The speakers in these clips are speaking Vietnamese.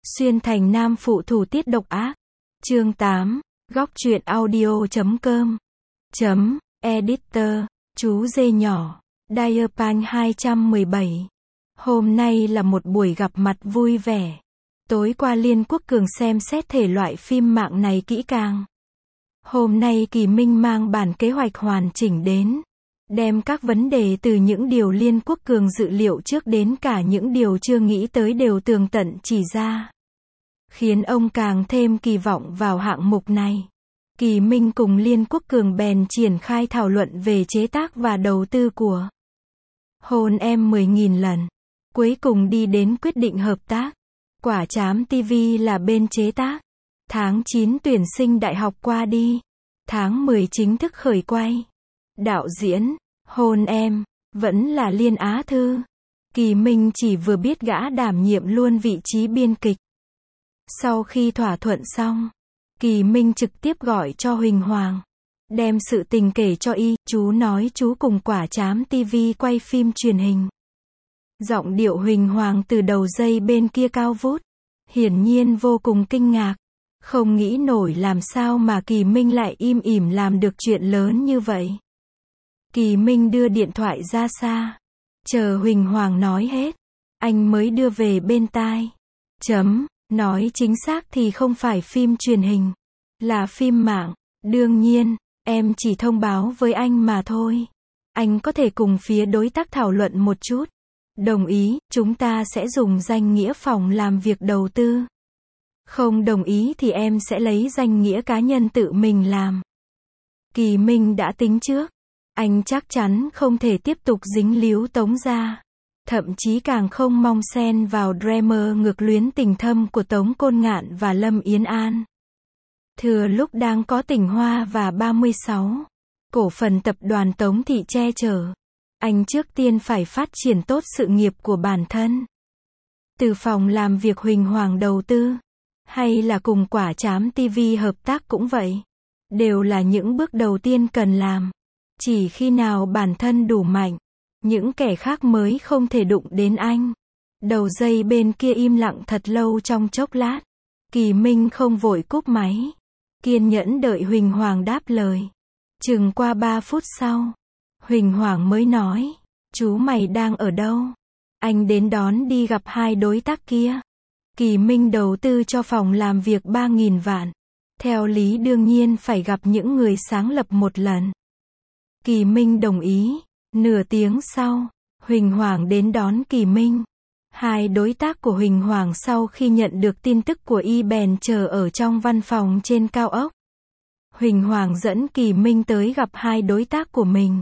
Xuyên thành nam phụ thủ tiết độc ác. Chương 8. Góc truyện audio.com. Editor. Chú dê nhỏ. Diapan 217. Hôm nay là một buổi gặp mặt vui vẻ. Tối qua Liên Quốc Cường xem xét thể loại phim mạng này kỹ càng. Hôm nay Kỳ Minh mang bản kế hoạch hoàn chỉnh đến. Đem các vấn đề từ những điều Liên Quốc Cường dự liệu trước đến cả những điều chưa nghĩ tới đều tường tận chỉ ra. Khiến ông càng thêm kỳ vọng vào hạng mục này. Kỳ Minh cùng Liên Quốc Cường bèn triển khai thảo luận về chế tác và đầu tư của Hôn Em 10.000 lần. Cuối cùng đi đến quyết định hợp tác. Quả Chám TV là bên chế tác. Tháng 9 tuyển sinh đại học qua đi. Tháng 10 chính thức khởi quay. Đạo diễn, Hôn Em, vẫn là Liên Á Thư. Kỳ Minh chỉ vừa biết gã đảm nhiệm luôn vị trí biên kịch. Sau khi thỏa thuận xong, Kỳ Minh trực tiếp gọi cho Huỳnh Hoàng. Đem sự tình kể cho y, chú nói chú cùng Quả Chám TV quay phim truyền hình. Giọng điệu Huỳnh Hoàng từ đầu dây bên kia cao vút. Hiển nhiên vô cùng kinh ngạc. Không nghĩ nổi làm sao mà Kỳ Minh lại im ỉm làm được chuyện lớn như vậy. Kỳ Minh đưa điện thoại ra xa. Chờ Huỳnh Hoàng nói hết. Anh mới đưa về bên tai. Nói chính xác thì không phải phim truyền hình. Là phim mạng. Đương nhiên, em chỉ thông báo với anh mà thôi. Anh có thể cùng phía đối tác thảo luận một chút. Đồng ý, chúng ta sẽ dùng danh nghĩa phòng làm việc đầu tư. Không đồng ý thì em sẽ lấy danh nghĩa cá nhân tự mình làm. Kỳ Minh đã tính trước. Anh chắc chắn không thể tiếp tục dính líu Tống gia. Thậm chí càng không mong xen vào drama ngược luyến tình thâm của Tống Côn Ngạn và Lâm Yến An. Thừa lúc đang có Tỉnh Hoa và 36. Cổ phần tập đoàn Tống Thị che chở. Anh trước tiên phải phát triển tốt sự nghiệp của bản thân. Từ phòng làm việc Huỳnh Hoàng đầu tư. Hay là cùng Quả Chám TV hợp tác cũng vậy. Đều là những bước đầu tiên cần làm. Chỉ khi nào bản thân đủ mạnh, những kẻ khác mới không thể đụng đến anh. Đầu dây bên kia im lặng thật lâu trong chốc lát. Kỳ Minh không vội cúp máy. Kiên nhẫn đợi Huỳnh Hoàng đáp lời. Chừng qua 3 phút sau, Huỳnh Hoàng mới nói, chú mày đang ở đâu? Anh đến đón đi gặp hai đối tác kia. Kỳ Minh đầu tư cho phòng làm việc 3.000 vạn. Theo lý đương nhiên phải gặp những người sáng lập một lần. Kỳ Minh đồng ý. Nửa tiếng sau, Huỳnh Hoàng đến đón Kỳ Minh. Hai đối tác của Huỳnh Hoàng sau khi nhận được tin tức của y bèn chờ ở trong văn phòng trên cao ốc. Huỳnh Hoàng dẫn Kỳ Minh tới gặp hai đối tác của mình.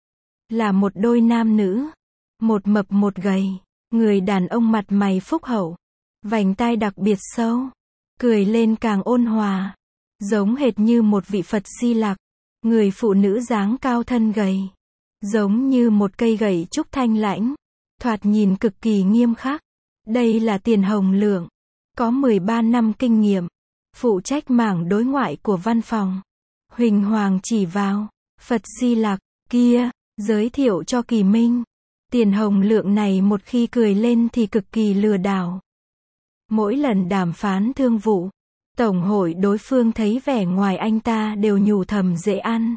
Là một đôi nam nữ. Một mập một gầy. Người đàn ông mặt mày phúc hậu. Vành tai đặc biệt sâu. Cười lên càng ôn hòa. Giống hệt như một vị Phật Di Lặc. Người phụ nữ dáng cao thân gầy. Giống như một cây gậy trúc thanh lãnh. Thoạt nhìn cực kỳ nghiêm khắc. Đây là Tiền Hồng Lượng. Có 13 năm kinh nghiệm. Phụ trách mảng đối ngoại của văn phòng. Huỳnh Hoàng chỉ vào Phật Di Lặc kia, giới thiệu cho Kỳ Minh. Tiền Hồng Lượng này một khi cười lên thì cực kỳ lừa đảo. Mỗi lần đàm phán thương vụ, tổng hội đối phương thấy vẻ ngoài anh ta đều nhủ thầm dễ ăn.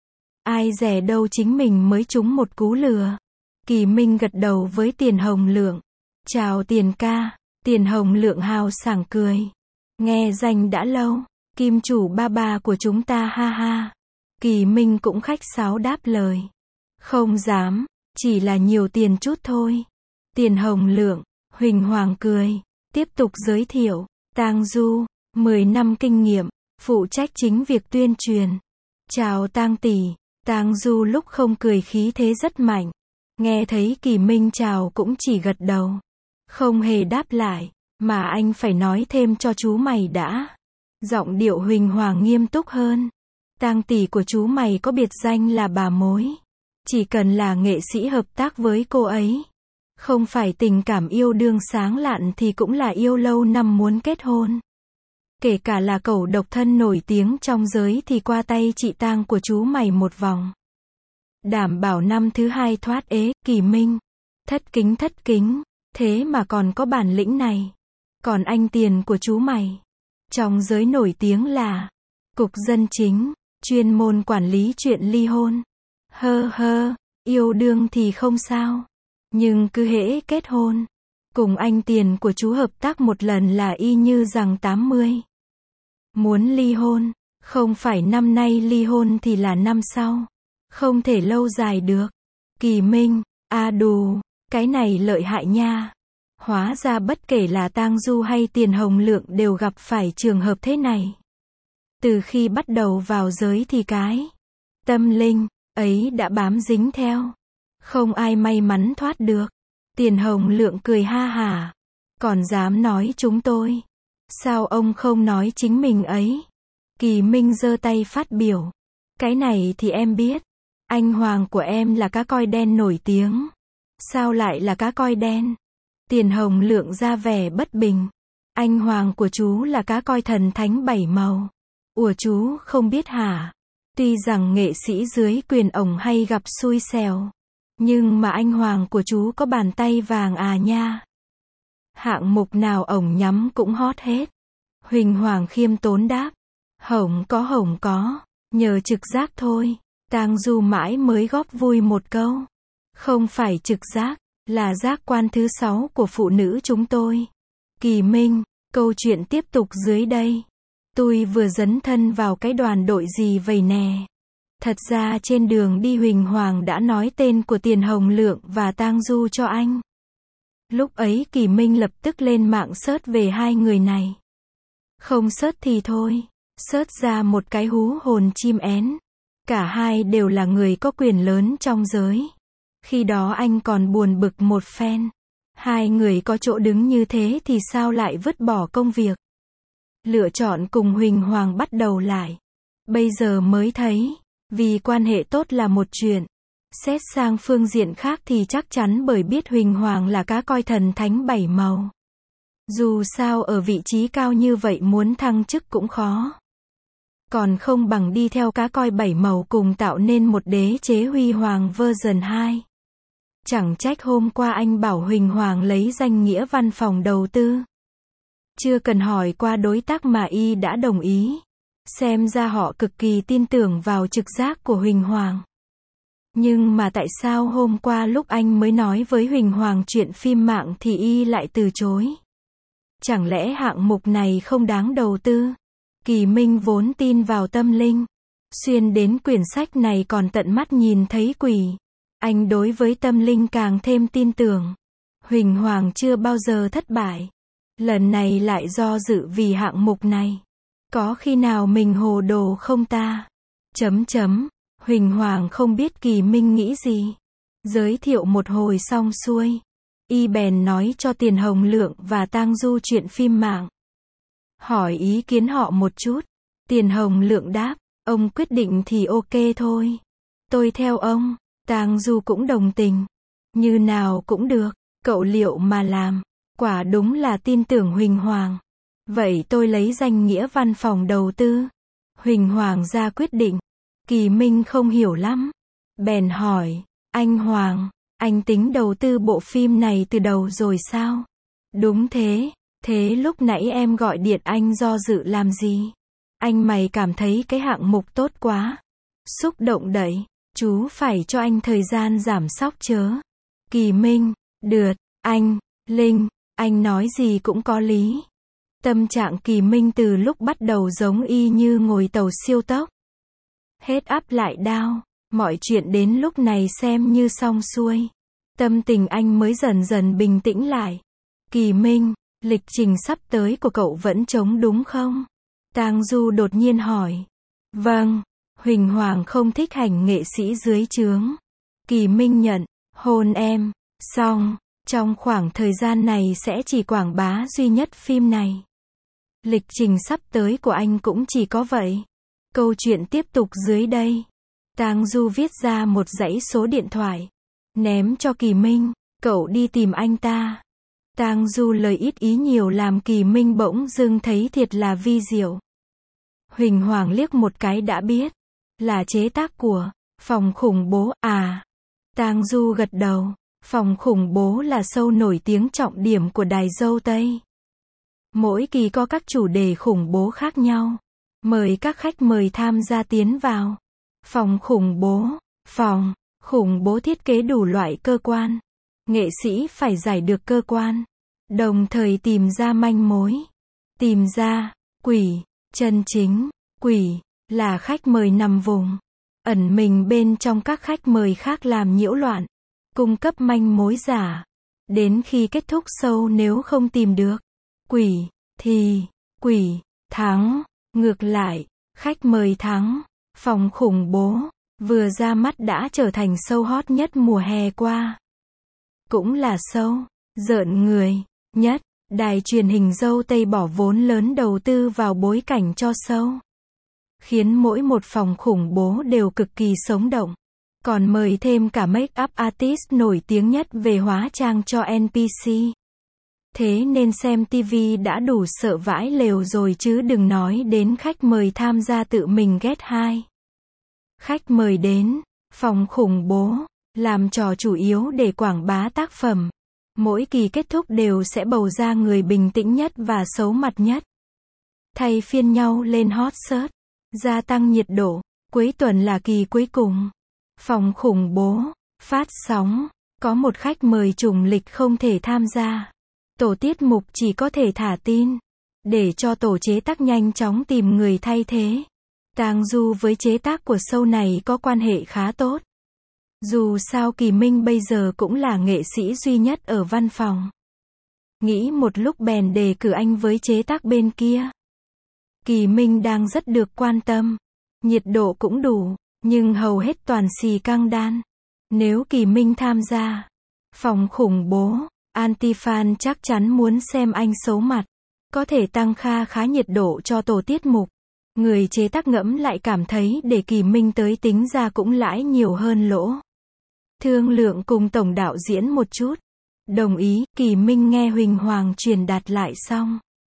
Ai dè đâu chính mình mới trúng một cú lừa. Kỳ Minh gật đầu với Tiền Hồng Lượng. Chào Tiền ca. Tiền Hồng Lượng hào sảng cười. Nghe danh đã lâu. Kim chủ ba ba của chúng ta ha ha. Kỳ Minh cũng khách sáo đáp lời. Không dám, chỉ là nhiều tiền chút thôi. Tiền Hồng Lượng. Huỳnh Hoàng cười. Tiếp tục giới thiệu. Tang Du, 10 năm kinh nghiệm, phụ trách chính việc tuyên truyền. Chào Tang tỷ. Tang Du lúc không cười khí thế rất mạnh. Nghe thấy Kỳ Minh chào cũng chỉ gật đầu. Không hề đáp lại. Mà anh phải nói thêm cho chú mày đã. Giọng điệu Huỳnh Hoàng nghiêm túc hơn. Tang tỷ của chú mày có biệt danh là bà mối. Chỉ cần là nghệ sĩ hợp tác với cô ấy. Không phải tình cảm yêu đương sáng lạn thì cũng là yêu lâu năm muốn kết hôn. Kể cả là cẩu độc thân nổi tiếng trong giới thì qua tay chị Tang của chú mày một vòng. Đảm bảo năm thứ 2 thoát ế. Kỳ Minh. Thất kính. Thế mà còn có bản lĩnh này. Còn anh tiền của chú mày, trong giới nổi tiếng là Cục Dân Chính, chuyên môn quản lý chuyện ly hôn. Yêu đương thì không sao. Nhưng cứ hễ kết hôn, cùng anh tiền của chú hợp tác một lần là y như rằng 80. Muốn ly hôn, không phải năm nay ly hôn thì là năm sau. Không thể lâu dài được. Kỳ Minh, đù, cái này lợi hại nha. Hóa ra bất kể là Tang Du hay Tiền Hồng Lượng đều gặp phải trường hợp thế này. Từ khi bắt đầu vào giới thì cái tâm linh ấy đã bám dính theo. Không ai may mắn thoát được. Tiền Hồng Lượng cười ha hả. Còn dám nói chúng tôi. Sao ông không nói chính mình ấy? Kỳ Minh giơ tay phát biểu. Cái này thì em biết. Anh Hoàng của em là cá coi đen nổi tiếng. Sao lại là cá coi đen? Tiền Hồng Lượng ra vẻ bất bình. Anh Hoàng của chú là cá coi thần thánh 7 màu. Ủa chú không biết hả? Tuy rằng nghệ sĩ dưới quyền ổng hay gặp xui xẻo, nhưng mà anh Hoàng của chú có bàn tay vàng à nha. Hạng mục nào ổng nhắm cũng hot hết. Huỳnh Hoàng khiêm tốn đáp. Hổng có, nhờ trực giác thôi. Tang Du mãi mới góp vui một câu. Không phải trực giác, là giác quan thứ 6 của phụ nữ chúng tôi. Kỳ Minh, câu chuyện tiếp tục dưới đây. Tôi vừa dấn thân vào cái đoàn đội gì vậy nè. Thật ra trên đường đi Huỳnh Hoàng đã nói tên của Tiền Hồng Lượng và Tang Du cho anh. Lúc ấy Kỳ Minh lập tức lên mạng search về hai người này. Không search thì thôi, search ra một cái hú hồn chim én. Cả hai đều là người có quyền lớn trong giới. Khi đó anh còn buồn bực một phen. Hai người có chỗ đứng như thế thì sao lại vứt bỏ công việc. Lựa chọn cùng Huỳnh Hoàng bắt đầu lại. Bây giờ mới thấy, vì quan hệ tốt là một chuyện. Xét sang phương diện khác thì chắc chắn bởi biết Huỳnh Hoàng là cá coi thần thánh 7 màu. Dù sao ở vị trí cao như vậy muốn thăng chức cũng khó. Còn không bằng đi theo cá coi 7 màu cùng tạo nên một đế chế huy hoàng version 2. Chẳng trách hôm qua anh bảo Huỳnh Hoàng lấy danh nghĩa văn phòng đầu tư. Chưa cần hỏi qua đối tác mà y đã đồng ý. Xem ra họ cực kỳ tin tưởng vào trực giác của Huỳnh Hoàng. Nhưng mà tại sao hôm qua lúc anh mới nói với Huỳnh Hoàng chuyện phim mạng thì y lại từ chối? Chẳng lẽ hạng mục này không đáng đầu tư? Kỳ Minh vốn tin vào tâm linh. Xuyên đến quyển sách này còn tận mắt nhìn thấy quỷ. Anh đối với tâm linh càng thêm tin tưởng. Huỳnh Hoàng chưa bao giờ thất bại. Lần này lại do dự vì hạng mục này. Có khi nào mình hồ đồ không ta? Huỳnh Hoàng không biết Kỳ Minh nghĩ gì. Giới thiệu một hồi xong xuôi. Y bèn nói cho Tiền Hồng Lượng và Tang Du chuyện phim mạng. Hỏi ý kiến họ một chút. Tiền Hồng Lượng đáp. Ông quyết định thì ok thôi. Tôi theo ông. Tang Du cũng đồng tình. Như nào cũng được. Cậu liệu mà làm. Quả đúng là tin tưởng Huỳnh Hoàng. Vậy tôi lấy danh nghĩa văn phòng đầu tư. Huỳnh Hoàng ra quyết định. Kỳ Minh không hiểu lắm. Bèn hỏi. Anh Hoàng, anh tính đầu tư bộ phim này từ đầu rồi sao? Đúng thế. Thế lúc nãy em gọi điện anh do dự làm gì? Anh mày cảm thấy cái hạng mục tốt quá. Xúc động đẩy. Chú phải cho anh thời gian giảm sóc chớ. Kỳ Minh. Được. Linh, anh nói gì cũng có lý. Tâm trạng Kỳ Minh từ lúc bắt đầu giống y như ngồi tàu siêu tốc. Hết up lại down. Mọi chuyện đến lúc này xem như xong xuôi. Tâm tình anh mới dần dần bình tĩnh lại. Kỳ Minh, lịch trình sắp tới của cậu vẫn trống đúng không? Tang Du đột nhiên hỏi. Vâng, Huỳnh Hoàng không thích hành nghệ sĩ dưới trướng. Kỳ Minh nhận, hôn em, xong, trong khoảng thời gian này sẽ chỉ quảng bá duy nhất phim này. Lịch trình sắp tới của anh cũng chỉ có vậy. Câu chuyện tiếp tục dưới đây. Tang Du viết ra một dãy số điện thoại. Ném cho Kỳ Minh. Cậu đi tìm anh ta. Tang Du lời ít ý nhiều làm Kỳ Minh bỗng dưng thấy thiệt là vi diệu. Huỳnh Hoàng liếc một cái đã biết. Là chế tác của Phòng Khủng Bố à. Tang Du gật đầu. Phòng Khủng Bố là show nổi tiếng trọng điểm của Đài Dâu Tây. Mỗi kỳ có các chủ đề khủng bố khác nhau. Mời các khách mời tham gia tiến vào phòng khủng bố. Phòng khủng bố thiết kế đủ loại cơ quan. Nghệ sĩ phải giải được cơ quan, đồng thời tìm ra manh mối. Tìm ra quỷ. Chân chính quỷ là khách mời nằm vùng ẩn mình bên trong các khách mời khác làm nhiễu loạn, cung cấp manh mối giả. Đến khi kết thúc show nếu không tìm được quỷ, thì quỷ thắng. Ngược lại, khách mời thắng. Phòng khủng bố vừa ra mắt đã trở thành show hot nhất mùa hè qua. Cũng là show rợn người nhất. Đài truyền hình dâu Tây bỏ vốn lớn đầu tư vào bối cảnh cho show, khiến mỗi một phòng khủng bố đều cực kỳ sống động. Còn mời thêm cả make-up artist nổi tiếng nhất về hóa trang cho NPC. Thế nên xem TV đã đủ sợ vãi lều rồi chứ đừng nói đến khách mời tham gia tự mình get high. Khách mời đến phòng khủng bố làm trò chủ yếu để quảng bá tác phẩm. Mỗi kỳ kết thúc đều sẽ bầu ra người bình tĩnh nhất và xấu mặt nhất, thay phiên nhau lên hot search, gia tăng nhiệt độ. Cuối tuần là kỳ cuối cùng. Phòng khủng bố phát sóng, có một khách mời trùng lịch không thể tham gia. Tổ tiết mục chỉ có thể thả tin, để cho tổ chế tác nhanh chóng tìm người thay thế. Tang Du với chế tác của show này có quan hệ khá tốt. Dù sao Kỳ Minh bây giờ cũng là nghệ sĩ duy nhất ở văn phòng. Nghĩ một lúc bèn đề cử anh với chế tác bên kia. Kỳ Minh đang rất được quan tâm. Nhiệt độ cũng đủ, nhưng hầu hết toàn xì căng đan. Nếu Kỳ Minh tham gia phòng khủng bố, anti-fan chắc chắn muốn xem anh xấu mặt. Có thể tăng khá nhiệt độ cho tổ tiết mục. Người chế tác ngẫm lại cảm thấy để Kỳ Minh tới tính ra cũng lãi nhiều hơn lỗ. Thương lượng cùng tổng đạo diễn một chút. Đồng ý. Kỳ Minh nghe Huỳnh Hoàng truyền đạt lại xong,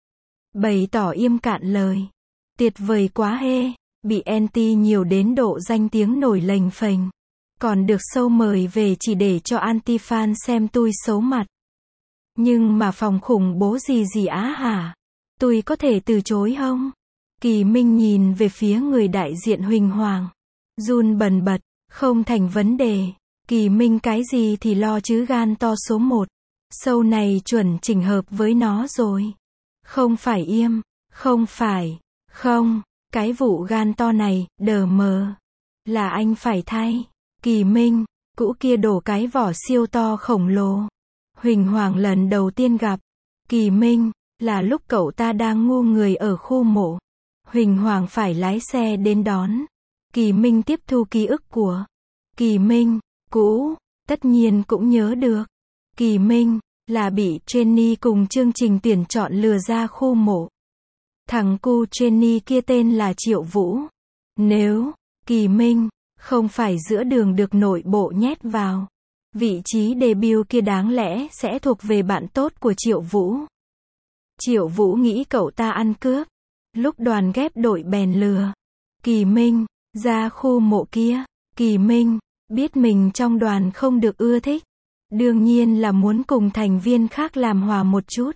bày tỏ im cạn lời. Tuyệt vời quá hê. Bị anti nhiều đến độ danh tiếng nổi lềnh phềnh. Còn được show mời về chỉ để cho anti-fan xem tui xấu mặt. Nhưng mà phòng khủng bố gì á hả? Tui có thể từ chối không? Kỳ Minh nhìn về phía người đại diện Huỳnh Hoàng. Run bần bật. Không thành vấn đề. Kỳ Minh cái gì thì lo chứ gan to số 1. Show này chuẩn chỉnh hợp với nó rồi. Không phải im. Không phải. Không. Cái vụ gan to này, đờ mờ. Là anh phải thay. Kỳ Minh. Cũ kia đổ cái vỏ siêu to khổng lồ. Huỳnh Hoàng lần đầu tiên gặp Kỳ Minh là lúc cậu ta đang ngu người ở khu mộ. Huỳnh Hoàng phải lái xe đến đón. Kỳ Minh tiếp thu ký ức của Kỳ Minh. Cũ, tất nhiên cũng nhớ được. Kỳ Minh là bị Jenny cùng chương trình tuyển chọn lừa ra khu mộ. Thằng cu Jenny kia tên là Triệu Vũ. Nếu Kỳ Minh không phải giữa đường được nội bộ nhét vào, vị trí debut kia đáng lẽ sẽ thuộc về bạn tốt của Triệu Vũ. Triệu Vũ nghĩ cậu ta ăn cướp. Lúc đoàn ghép đội bèn lừa Kỳ Minh ra khu mộ kia. Kỳ Minh biết mình trong đoàn không được ưa thích. Đương nhiên là muốn cùng thành viên khác làm hòa một chút.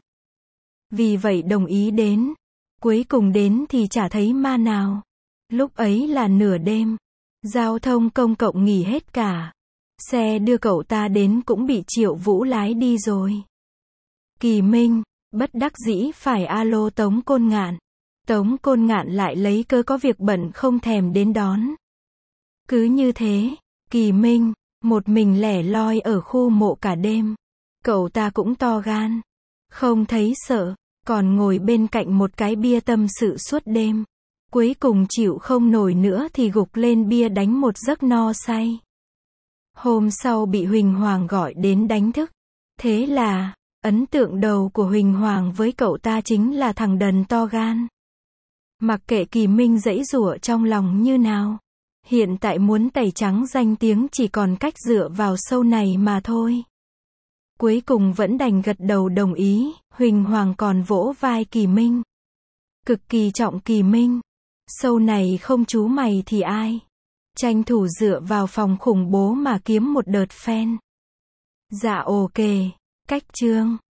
Vì vậy đồng ý đến. Cuối cùng đến thì chả thấy ma nào. Lúc ấy là nửa đêm. Giao thông công cộng nghỉ hết cả. Xe đưa cậu ta đến cũng bị Triệu Vũ lái đi rồi. Kỳ Minh bất đắc dĩ phải alo Tống Côn Ngạn. Tống Côn Ngạn lại lấy cớ có việc bận không thèm đến đón. Cứ như thế, Kỳ Minh một mình lẻ loi ở khu mộ cả đêm. Cậu ta cũng to gan, không thấy sợ, còn ngồi bên cạnh một cái bia tâm sự suốt đêm. Cuối cùng chịu không nổi nữa thì gục lên bia đánh một giấc no say. Hôm sau bị Huỳnh Hoàng gọi đến đánh thức. Thế là, ấn tượng đầu của Huỳnh Hoàng với cậu ta chính là thằng đần to gan. Mặc kệ Kỳ Minh giãy giụa trong lòng như nào, hiện tại muốn tẩy trắng danh tiếng chỉ còn cách dựa vào show này mà thôi. Cuối cùng vẫn đành gật đầu đồng ý. Huỳnh Hoàng còn vỗ vai Kỳ Minh, cực kỳ trọng Kỳ Minh. Show này không chú mày thì ai? Tranh thủ dựa vào phòng khủng bố mà kiếm một đợt fan. Dạ ok. Cách chương